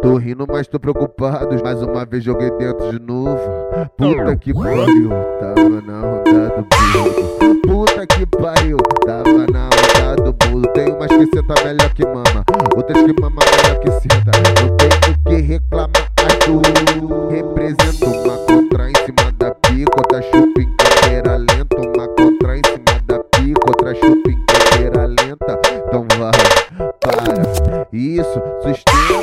Tô rindo, mas tô preocupado. Mais uma vez joguei dentro de novo. Puta que pariu, tava na onda do bolo. Puta que pariu, tava na onda do bolo. Tem umas que senta melhor que mama, outras que mama melhor que senta. Não tenho que reclamar, tu represento uma contra em cima da pica, outra chupa em carreira lenta. Uma contra em cima da pica, outra chupa em carreira lenta. Então vai, para, isso, sustenta.